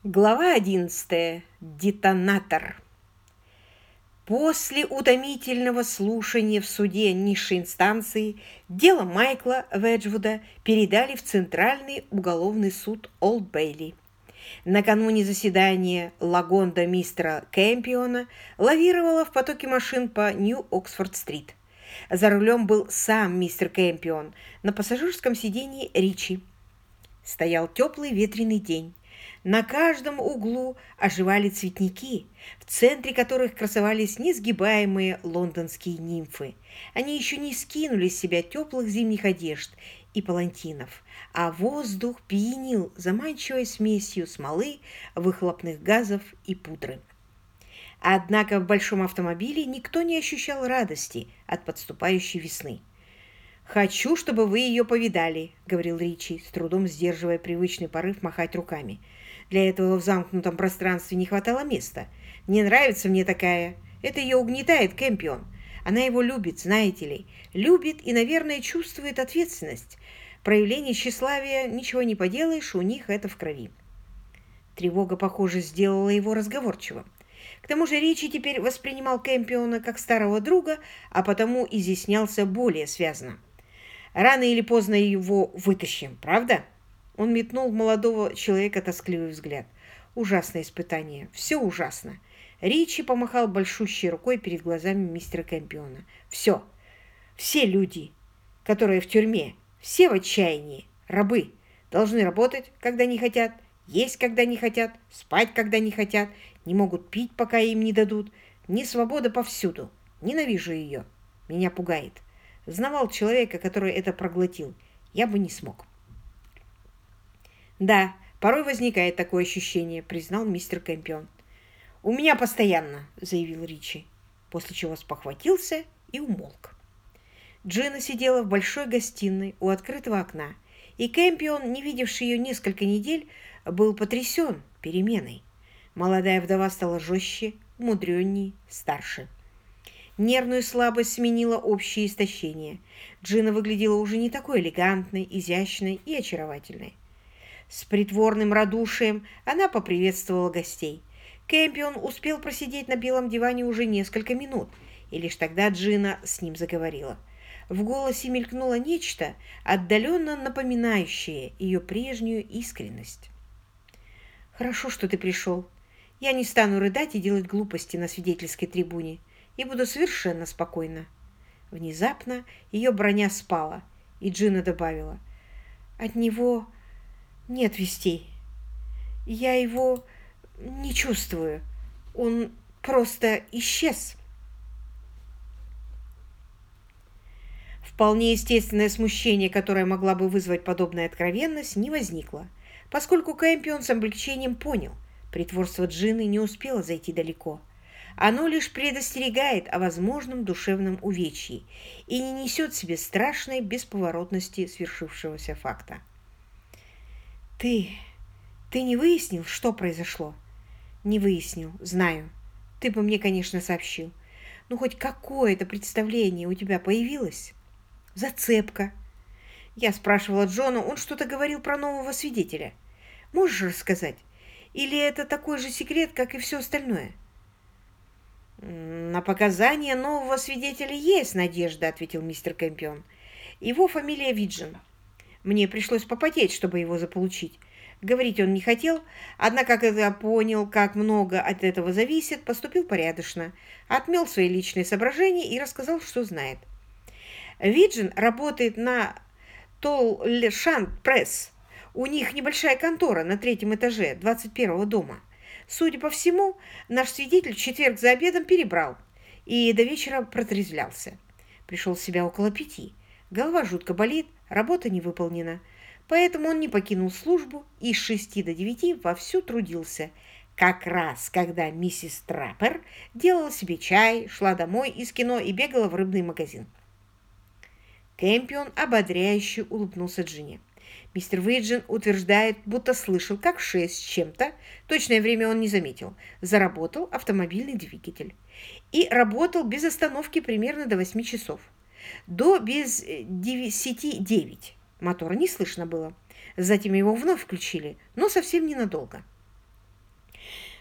Глава 11. Детонатор. После утомительного слушания в суде низшей инстанции дело Майкла Веджвуда передали в Центральный уголовный суд Олд-Бейли. Накануне заседания Лагонда мистера Кэмпиона лавировала в потоке машин по Нью-Оксфорд-стрит. За рулем был сам мистер Кэмпион, на пассажирском сидении Ричи. Стоял теплый ветреный день. На каждом углу оживали цветники, в центре которых красовались несгибаемые лондонские нимфы. Они еще не скинули с себя теплых зимних одежд и палантинов, а воздух пьянил заманчивой смесью смолы, выхлопных газов и пудры. Однако в большом автомобиле никто не ощущал радости от подступающей весны. «Хочу, чтобы вы ее повидали», — говорил Ричи, с трудом сдерживая привычный порыв махать руками. «Для этого в замкнутом пространстве не хватало места. Не нравится мне такая. Это ее угнетает, Кэмпион. Она его любит, знаете ли. Любит и, наверное, чувствует ответственность. Проявление тщеславия, ничего не поделаешь, у них это в крови». Тревога, похоже, сделала его разговорчивым. К тому же Ричи теперь воспринимал Кэмпиона как старого друга, а потому изъяснялся более связно. «Рано или поздно его вытащим, правда?» Он метнул в молодого человека тоскливый взгляд. «Ужасное испытание. Все ужасно». Ричи помахал большущей рукой перед глазами мистера Кэмпиона. «Все. Все люди, которые в тюрьме, все в отчаянии, рабы, должны работать, когда не хотят, есть, когда не хотят, спать, когда не хотят, не могут пить, пока им не дадут. Несвобода повсюду. Ненавижу ее. Меня пугает. Знавал человека, который это проглотил. Я бы не смог». «Да, порой возникает такое ощущение», — признал мистер Кэмпион. «У меня постоянно», — заявил Ричи, после чего спохватился и умолк. Джина сидела в большой гостиной у открытого окна, и Кэмпион, не видевший ее несколько недель, был потрясен переменой. Молодая вдова стала жестче, мудренней, старше. Нервную слабость сменила общее истощение. Джина выглядела уже не такой элегантной, изящной и очаровательной. С притворным радушием она поприветствовала гостей. Кэмпион успел просидеть на белом диване уже несколько минут, и лишь тогда Джина с ним заговорила. В голосе мелькнуло нечто, отдаленно напоминающее ее прежнюю искренность. «Хорошо, что ты пришел. Я не стану рыдать и делать глупости на свидетельской трибуне, и буду совершенно спокойна». Внезапно ее броня спала, и Джина добавила: «От него нет вестей. Я его не чувствую. Он просто исчез». Вполне естественное смущение, которое могла бы вызвать подобная откровенность, не возникло, поскольку Кэмпион с облегчением понял, притворство Джины не успело зайти далеко. Оно лишь предостерегает о возможном душевном увечье и не несет в себе страшной бесповоротности свершившегося факта. «Ты не выяснил, что произошло?» «Не выяснил, знаю. Ты бы мне, конечно, сообщил. Ну, хоть какое-то представление у тебя появилось?» «Зацепка». Я спрашивала Джона, он что-то говорил про нового свидетеля. Можешь рассказать? Или это такой же секрет, как и все остальное? «На показания нового свидетеля есть надежда», — ответил мистер Кэмпион. «Его фамилия Виджин. Мне пришлось попотеть, чтобы его заполучить. Говорить он не хотел, однако, когда я понял, как много от этого зависит, поступил порядочно, отмел свои личные соображения и рассказал, что знает. Виджин работает на Толлешант Пресс. У них небольшая контора на 3-м этаже 21-го дома. Судя по всему, наш свидетель в четверг за обедом перебрал и до вечера протрезвлялся. Пришел в себя около 5. Голова жутко болит, работа не выполнена. Поэтому он не покинул службу и с 6 до 9 вовсю трудился. Как раз, когда миссис Траппер делала себе чай, шла домой из кино и бегала в рыбный магазин». Кэмпион ободряюще улыбнулся Джинни. Мистер Виджин утверждает, будто слышал, как в 6 с чем-то, точное время он не заметил, заработал автомобильный двигатель. И работал без остановки примерно до 8 часов. До без 10:09. Мотора не слышно было. Затем его вновь включили, но совсем ненадолго.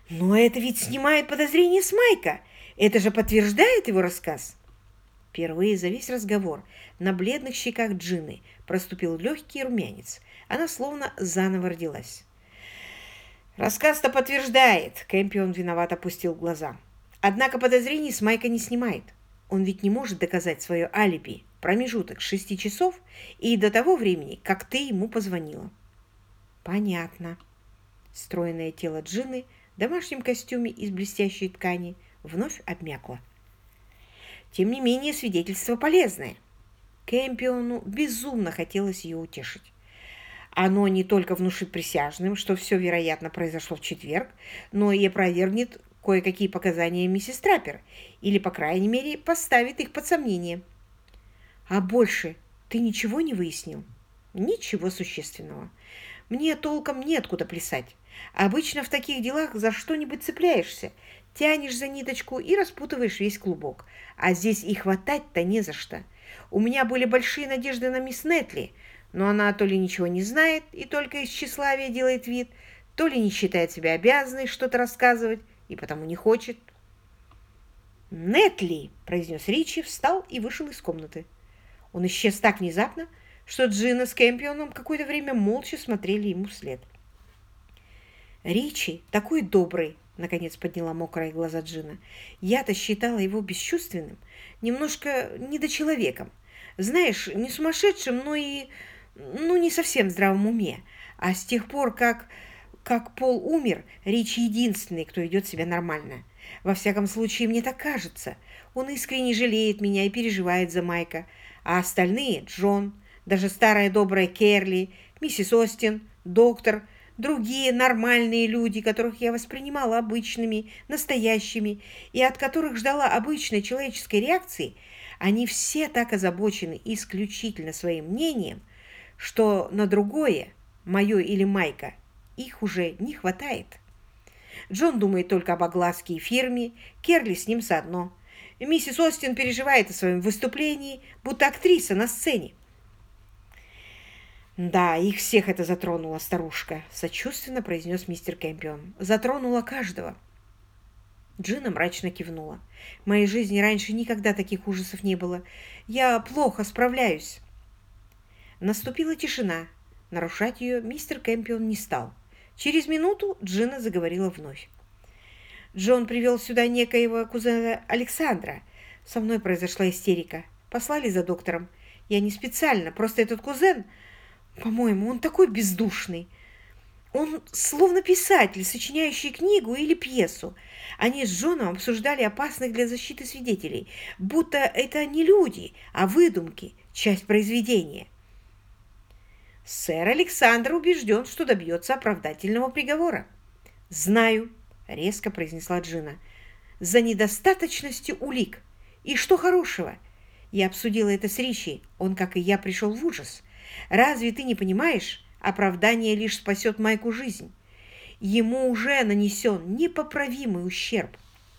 Но это ведь снимает подозрение с Майка. Это же подтверждает его рассказ. Впервые за весь разговор на бледных щеках Джины проступил легкий румянец. Она словно заново родилась. «Рассказ-то подтверждает», — Кэмпион виновато опустил глаза. «Однако подозрений с Майка не снимает. Он ведь не может доказать свое алиби, промежуток 6 часов и до того времени, как ты ему позвонила». «Понятно». Стройное тело Джины в домашнем костюме из блестящей ткани вновь обмякло. Тем не менее, свидетельство полезное. Кэмпиону безумно хотелось ее утешить. Оно не только внушит присяжным, что все, вероятно, произошло в четверг, но и опровергнет кое-какие показания миссис Траппер, или, по крайней мере, поставит их под сомнение. А больше ты ничего не выяснил? Ничего существенного. Мне толком неоткуда плясать. Обычно в таких делах за что-нибудь цепляешься, тянешь за ниточку и распутываешь весь клубок. А здесь и хватать-то не за что. У меня были большие надежды на мисс Нетли, но она то ли ничего не знает и только из тщеславия делает вид, то ли не считает себя обязанной что-то рассказывать и потому не хочет. «Нетли!» – произнес Ричи, встал и вышел из комнаты. Он исчез так внезапно, что Джина с Кэмпионом какое-то время молча смотрели ему вслед. «Ричи такой добрый!» — наконец подняла мокрые глаза Джина. «Я-то считала его бесчувственным, немножко недочеловеком. Знаешь, не сумасшедшим, но и не совсем в здравом уме. А с тех пор, как Пол умер, Ричи единственный, кто ведет себя нормально. Во всяком случае, мне так кажется. Он искренне жалеет меня и переживает за Майка. А остальные — Джон, даже старая добрая Керли, миссис Остин, доктор, другие нормальные люди, которых я воспринимала обычными, настоящими, и от которых ждала обычной человеческой реакции, они все так озабочены исключительно своим мнением, что на другое, мое или Майка, их уже не хватает. Джон думает только об огласке и фирме, Керли с ним заодно. Миссис Остин переживает о своем выступлении, будто актриса на сцене. «Да, их всех это затронуло, старушка», — сочувственно произнес мистер Кэмпион. «Затронуло каждого». Джина мрачно кивнула. «В моей жизни раньше никогда таких ужасов не было. Я плохо справляюсь». Наступила тишина. Нарушать ее мистер Кэмпион не стал. Через минуту Джина заговорила вновь. «Джон привел сюда некоего кузена Александра. Со мной произошла истерика. Послали за доктором. Я не специально, просто этот кузен... По-моему, он такой бездушный. Он словно писатель, сочиняющий книгу или пьесу. Они с Джоном обсуждали опасных для защиты свидетелей, будто это не люди, а выдумки, часть произведения. Сэр Александр убежден, что добьется оправдательного приговора. «Знаю», — резко произнесла Джина, — «за недостаточностью улик. И что хорошего? Я обсудила это с Ричи. Он, как и я, пришел в ужас. Разве ты не понимаешь? Оправдание лишь спасет Майку жизнь. Ему уже нанесен непоправимый ущерб».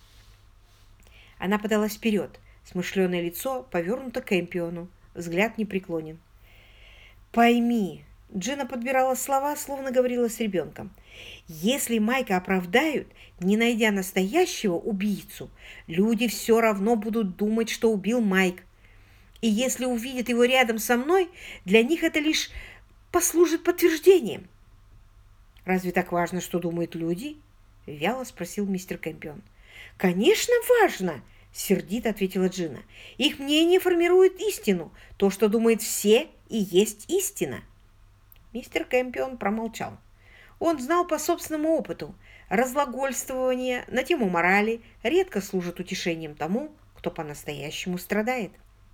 Она подалась вперед. Смышленое лицо повернуто к Кэмпиону. Взгляд непреклонен. «Пойми», — Джина подбирала слова, словно говорила с ребенком, «если Майка оправдают, не найдя настоящего убийцу, люди все равно будут думать, что убил Майк. И если увидят его рядом со мной, для них это лишь послужит подтверждением». «Разве так важно, что думают люди?» — вяло спросил мистер Кэмпион. «Конечно, важно!» — сердито ответила Джина. «Их мнение формирует истину. То, что думают все, и есть истина». Мистер Кэмпион промолчал. Он знал по собственному опыту. Разглагольствование на тему морали редко служит утешением тому, кто по-настоящему страдает.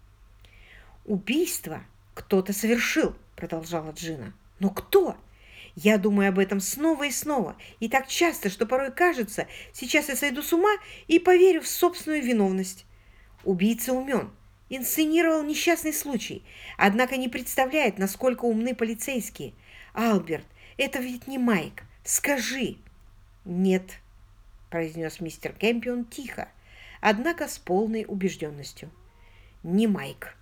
«Убийство кто-то совершил», — продолжала Джина. «Но кто? Я думаю об этом снова и снова, и так часто, что порой кажется, сейчас я сойду с ума и поверю в собственную виновность. Убийца умен, инсценировал несчастный случай, однако не представляет, насколько умны полицейские. Алберт, это ведь не Майк. Скажи». «Нет», — произнес мистер Кэмпион тихо, однако с полной убежденностью. «Не Майк».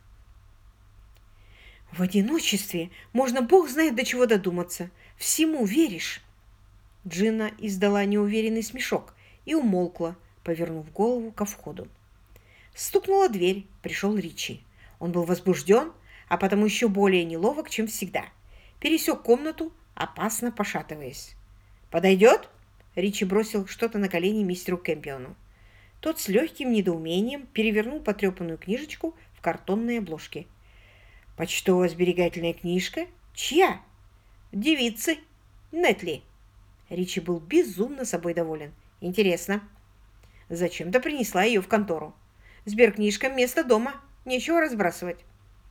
«В одиночестве можно бог знает до чего додуматься. Всему веришь». Джина издала неуверенный смешок и умолкла, повернув голову ко входу. Стукнула дверь, пришел Ричи. Он был возбужден, а потому еще более неловок, чем всегда. Пересек комнату, опасно пошатываясь. «Подойдет?» Ричи бросил что-то на колени мистеру Кэмпиону. Тот с легким недоумением перевернул потрепанную книжечку в картонной обложке. «Почтово-сберегательная книжка? Чья?» «Девицы. Нетли». Ричи был безумно собой доволен. «Интересно. Зачем-то принесла ее в контору. Сберкнижка место дома. Нечего разбрасывать».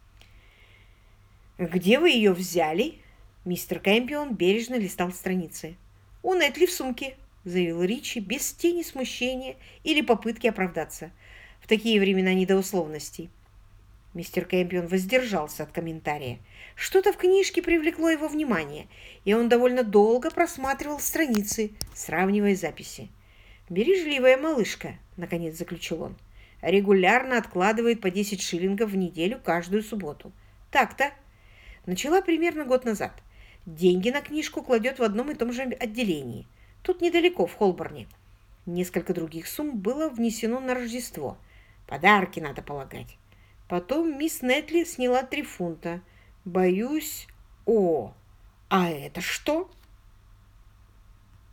«Где вы ее взяли?» Мистер Кэмпион бережно листал страницы. «У Нетли в сумке», — заявил Ричи без тени смущения или попытки оправдаться. В такие времена не до условностей. Мистер Кэмпион воздержался от комментария. Что-то в книжке привлекло его внимание, и он довольно долго просматривал страницы, сравнивая записи. «Бережливая малышка», — наконец заключил он. «Регулярно откладывает по 10 шиллингов в неделю каждую субботу. Так-то. Начала примерно год назад. Деньги на книжку кладет в одном и том же отделении. Тут недалеко, в Холборне. Несколько других сумм было внесено на Рождество. Подарки, надо полагать. Потом мисс Нетли сняла 3 фунта. Боюсь... О, а это что?»